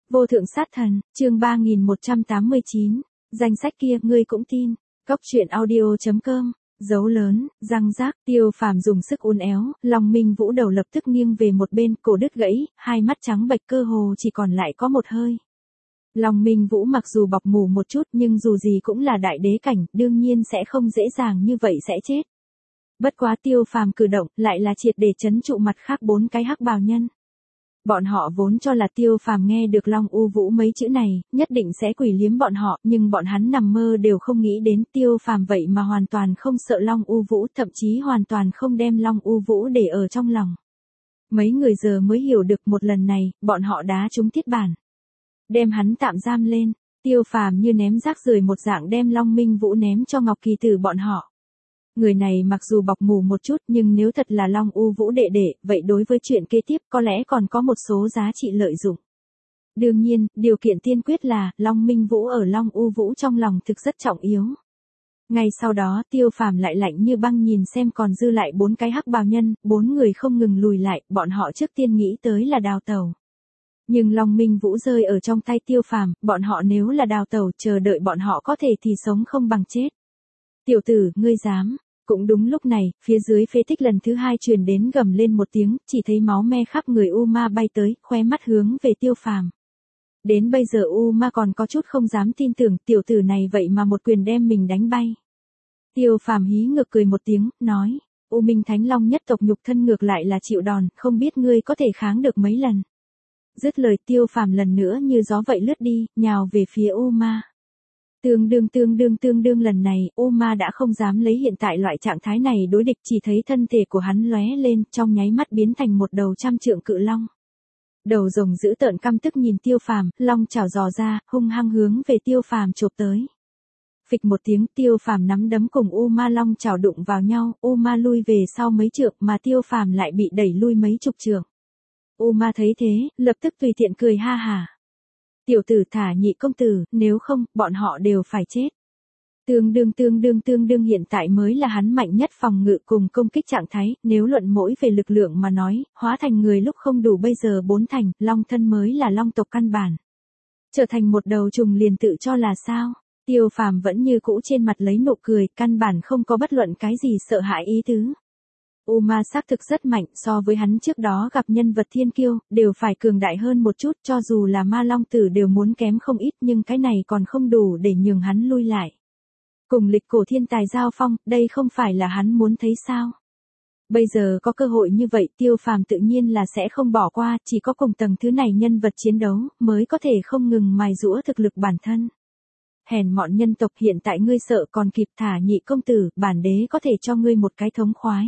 Vô thượng sát thần, chương 3189, danh sách kia ngươi cũng tin. Cốc truyện audio.com, dấu lớn, răng rác, Tiêu Phàm dùng sức uốn éo, Long Minh Vũ đầu lập tức nghiêng về một bên, cổ đứt gãy, hai mắt trắng bệch cơ hồ chỉ còn lại có một hơi. Long Minh Vũ mặc dù bọc mù một chút nhưng dù gì cũng là đại đế cảnh, đương nhiên sẽ không dễ dàng như vậy sẽ chết. Bất quá Tiêu Phàm cử động lại là triệt để trấn trụ mặt khác bốn cái hắc bào nhân. Bọn họ vốn cho là Tiêu Phàm nghe được Long U Vũ mấy chữ này, nhất định sẽ quỷ liếm bọn họ, nhưng bọn hắn nằm mơ đều không nghĩ đến Tiêu Phàm vậy mà hoàn toàn không sợ Long U Vũ, thậm chí hoàn toàn không đem Long U Vũ để ở trong lòng. Mấy người giờ mới hiểu được một lần này, bọn họ đá trúng thiết bản. Đem hắn tạm giam lên, Tiêu Phàm như ném rác rưởi một dạng đem Long Minh Vũ ném cho Ngọc Kỳ Tử bọn họ. Người này mặc dù bọc mù một chút nhưng nếu thật là Long U Vũ đệ đệ, vậy đối với chuyện kế tiếp có lẽ còn có một số giá trị lợi dụng. Đương nhiên, điều kiện tiên quyết là Long Minh Vũ ở Long U Vũ trong lòng thực rất trọng yếu. Ngay sau đó Tiêu Phàm lại lạnh như băng nhìn xem còn dư lại bốn cái hắc bào nhân, bốn người không ngừng lùi lại, bọn họ trước tiên nghĩ tới là đào tẩu. Nhưng Long Minh Vũ rơi ở trong tay Tiêu Phàm, bọn họ nếu là đào tẩu chờ đợi bọn họ có thể thì sống không bằng chết. Tiểu tử, ngươi dám. Cũng đúng lúc này, phía dưới phế tích lần thứ hai truyền đến gầm lên một tiếng, chỉ thấy máu me khắp người U Ma bay tới, khóe mắt hướng về Tiêu Phàm. Đến bây giờ U Ma còn có chút không dám tin tưởng tiểu tử này vậy mà một quyền đem mình đánh bay. Tiêu Phàm hí ngược cười một tiếng, nói, U Minh Thánh Long nhất tộc nhục thân ngược lại là chịu đòn, không biết ngươi có thể kháng được mấy lần. Dứt lời Tiêu Phàm lần nữa như gió vậy lướt đi, nhào về phía U Ma. Tương đương lần này, U Ma đã không dám lấy hiện tại loại trạng thái này đối địch, chỉ thấy thân thể của hắn lóe lên, trong nháy mắt biến thành một đầu trăm trượng cự long. Đầu rồng dữ tợn căm tức nhìn Tiêu Phàm, long chảo giò ra, hung hăng hướng về Tiêu Phàm chộp tới. Phịch một tiếng, Tiêu Phàm nắm đấm cùng U Ma long chảo đụng vào nhau, U Ma lui về sau mấy trượng mà Tiêu Phàm lại bị đẩy lui mấy chục trượng. U Ma thấy thế, lập tức tùy tiện cười ha hả. Tiểu tử thả nhị công tử, nếu không, bọn họ đều phải chết. Tương đương hiện tại mới là hắn mạnh nhất phòng ngự cùng công kích trạng thái, nếu luận mỗi về lực lượng mà nói, hóa thành người lúc không đủ bây giờ bốn thành, long thân mới là long tộc căn bản. Trở thành một đầu trùng liền tự cho là sao? Tiêu Phàm vẫn như cũ trên mặt lấy nụ cười, căn bản không có bất luận cái gì sợ hãi ý tứ. U Ma xác thực rất mạnh, so với hắn trước đó gặp nhân vật thiên kiêu, đều phải cường đại hơn một chút, cho dù là Ma Long Tử đều muốn kém không ít nhưng cái này còn không đủ để nhường hắn lui lại. Cùng lịch cổ thiên tài giao phong, đây không phải là hắn muốn thấy sao. Bây giờ có cơ hội như vậy Tiêu Phàm tự nhiên là sẽ không bỏ qua, chỉ có cùng tầng thứ này nhân vật chiến đấu, mới có thể không ngừng mài giũa thực lực bản thân. Hèn mọn nhân tộc hiện tại ngươi sợ còn kịp thả nhị công tử, bản đế có thể cho ngươi một cái thống khoái.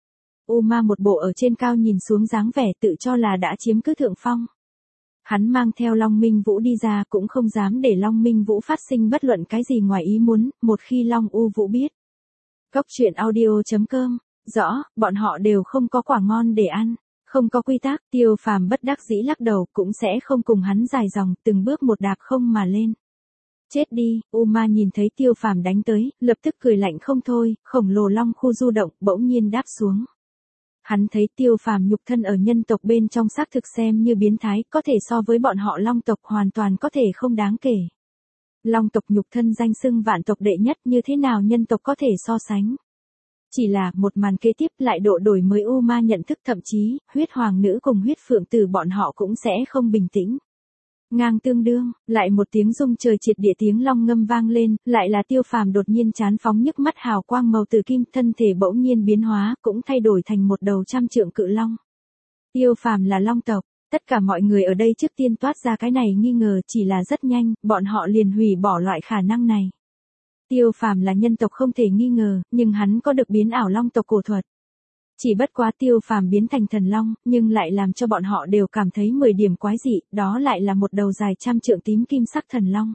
U Ma một bộ ở trên cao nhìn xuống dáng vẻ tự cho là đã chiếm cứ thượng phong. Hắn mang theo Long Minh Vũ đi ra cũng không dám để Long Minh Vũ phát sinh bất luận cái gì ngoài ý muốn, một khi Long U Vũ biết. Cốc truyện audio.com, rõ, bọn họ đều không có quả ngon để ăn, không có quy tắc, Tiêu Phàm bất đắc dĩ lắc đầu cũng sẽ không cùng hắn dài dòng, từng bước một đạp không mà lên. Chết đi, U Ma nhìn thấy Tiêu Phàm đánh tới, lập tức cười lạnh không thôi, khổng lồ long khu du động, bỗng nhiên đáp xuống. Hắn thấy Tiêu Phàm nhục thân ở nhân tộc bên trong xác thực xem như biến thái, có thể so với bọn họ long tộc hoàn toàn có thể không đáng kể. Long tộc nhục thân danh xưng vạn tộc đệ nhất như thế nào nhân tộc có thể so sánh. Chỉ là một màn kế tiếp lại độ đổi mới U Ma nhận thức thậm chí, huyết hoàng nữ cùng huyết phượng tử bọn họ cũng sẽ không bình tĩnh. Ngang tương đương, lại một tiếng rung trời triệt địa tiếng long ngâm vang lên, lại là Tiêu Phàm đột nhiên chán phóng nhức mắt hào quang màu tử kim, thân thể bỗng nhiên biến hóa, cũng thay đổi thành một đầu trăm trượng cự long. Tiêu Phàm là long tộc, tất cả mọi người ở đây trước tiên toát ra cái này nghi ngờ, chỉ là rất nhanh, bọn họ liền hủy bỏ loại khả năng này. Tiêu Phàm là nhân tộc không thể nghi ngờ, nhưng hắn có được biến ảo long tộc cổ thuật. Chỉ bất quá Tiêu Phàm biến thành thần long, nhưng lại làm cho bọn họ đều cảm thấy 10 điểm quái dị, đó lại là một đầu dài trăm trượng tím kim sắc thần long.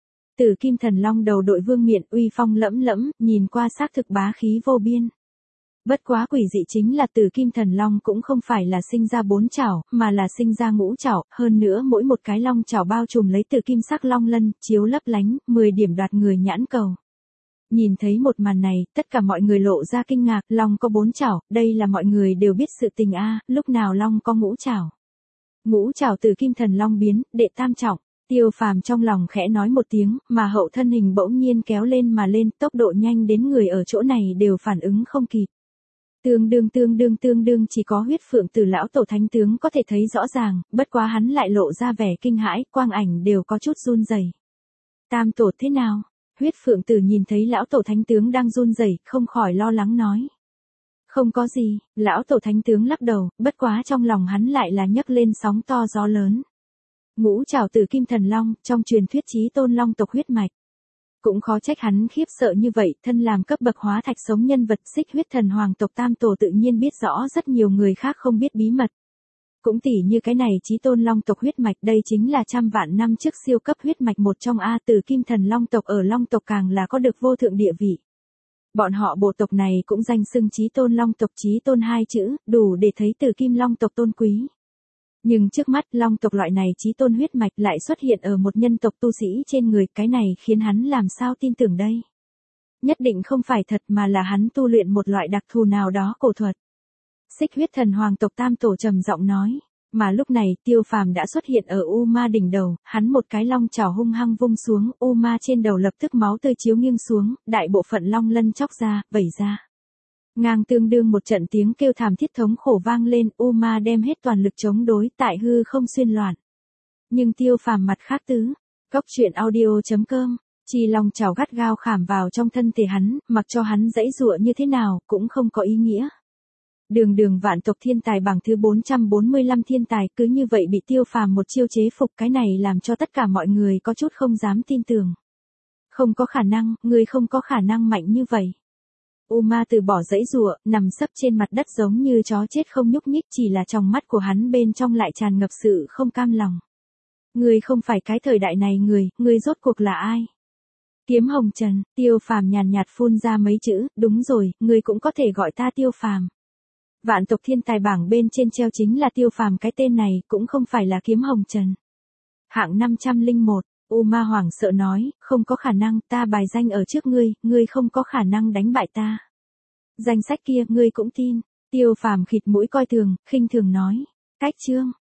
Tử kim thần long đầu đội vương miện uy phong lẫm lẫm, nhìn qua xác thực bá khí vô biên. Bất quá quỷ dị chính là Tử kim thần long cũng không phải là sinh ra 4 chảo, mà là sinh ra ngũ chảo, hơn nữa mỗi một cái long chảo bao trùm lấy tử kim sắc long lân, chiếu lấp lánh, 10 điểm đoạt người nhãn cầu. Nhìn thấy một màn này, tất cả mọi người lộ ra kinh ngạc, long có 4 chảo, đây là mọi người đều biết sự tình a, lúc nào long có ngũ chảo. Ngũ trảo tử kim thần long biến, đệ tam trọng. Tiêu Phàm trong lòng khẽ nói một tiếng, mà hậu thân hình bỗng nhiên kéo lên mà lên, tốc độ nhanh đến người ở chỗ này đều phản ứng không kịp. Tương đương chỉ có huyết phượng tử lão tổ thánh tướng có thể thấy rõ ràng, bất quá hắn lại lộ ra vẻ kinh hãi, quang ảnh đều có chút run rẩy. Tam tổ thế nào? Huyết phượng tử nhìn thấy lão tổ thánh tướng đang run rẩy, không khỏi lo lắng nói. Không có gì, lão tổ thánh tướng lắc đầu, bất quá trong lòng hắn lại là nhấc lên sóng to gió lớn. Ngũ trảo tử kim thần long, trong truyền thuyết chí tôn long tộc huyết mạch. Cũng khó trách hắn khiếp sợ như vậy, thân làm cấp bậc hóa thạch sống nhân vật xích huyết thần hoàng tộc tam tổ tự nhiên biết rõ rất nhiều người khác không biết bí mật. Cũng tỉ như cái này chí tôn long tộc huyết mạch, đây chính là trăm vạn năm trước siêu cấp huyết mạch một trong A, tử kim thần long tộc ở long tộc càng là có được vô thượng địa vị. Bọn họ bộ tộc này cũng danh xưng chí tôn long tộc, chí tôn hai chữ, đủ để thấy tử kim long tộc tôn quý. Nhưng trước mắt long tộc loại này chí tôn huyết mạch lại xuất hiện ở một nhân tộc tu sĩ trên người, cái này khiến hắn làm sao tin tưởng đây. Nhất định không phải thật mà là hắn tu luyện một loại đặc thù nào đó cổ thuật. Xích huyết thần hoàng tộc tam tổ trầm giọng nói, mà lúc này Tiêu Phàm đã xuất hiện ở U Ma đỉnh đầu, hắn một cái long chảo hung hăng vung xuống, U Ma trên đầu lập tức máu tươi chiếu nghiêng xuống, đại bộ phận long lân chóc ra, vẩy ra. Ngang tương đương một trận tiếng kêu thảm thiết thống khổ vang lên, U Ma đem hết toàn lực chống đối, tại hư không xuyên loạn. Nhưng Tiêu Phàm mặt khác tứ, Cốc truyện audio.com, chi long chảo gắt gao khảm vào trong thân thể hắn, mặc cho hắn giãy giụa như thế nào, cũng không có ý nghĩa. Đường vạn tộc thiên tài bảng thứ 445 thiên tài cứ như vậy bị Tiêu Phàm một chiêu chế phục, cái này làm cho tất cả mọi người có chút không dám tin tưởng. Không có khả năng, người không có khả năng mạnh như vậy. U Ma từ bỏ giãy giụa, nằm sấp trên mặt đất giống như chó chết không nhúc nhích, chỉ là trong mắt của hắn bên trong lại tràn ngập sự không cam lòng. Người không phải cái thời đại này người rốt cuộc là ai? Kiếm Hồng Trần, Tiêu Phàm nhàn nhạt phun ra mấy chữ, đúng rồi, người cũng có thể gọi ta Tiêu Phàm. Vạn tộc thiên tài bảng bên trên treo chính là Tiêu Phàm, cái tên này cũng không phải là Kiếm Hồng Trần. Hạng 501, U Ma hoảng sợ nói, không có khả năng, ta bài danh ở trước ngươi không có khả năng đánh bại ta. Danh sách kia, ngươi cũng tin. Tiêu Phàm khịt mũi coi thường, khinh thường nói. Cách chương.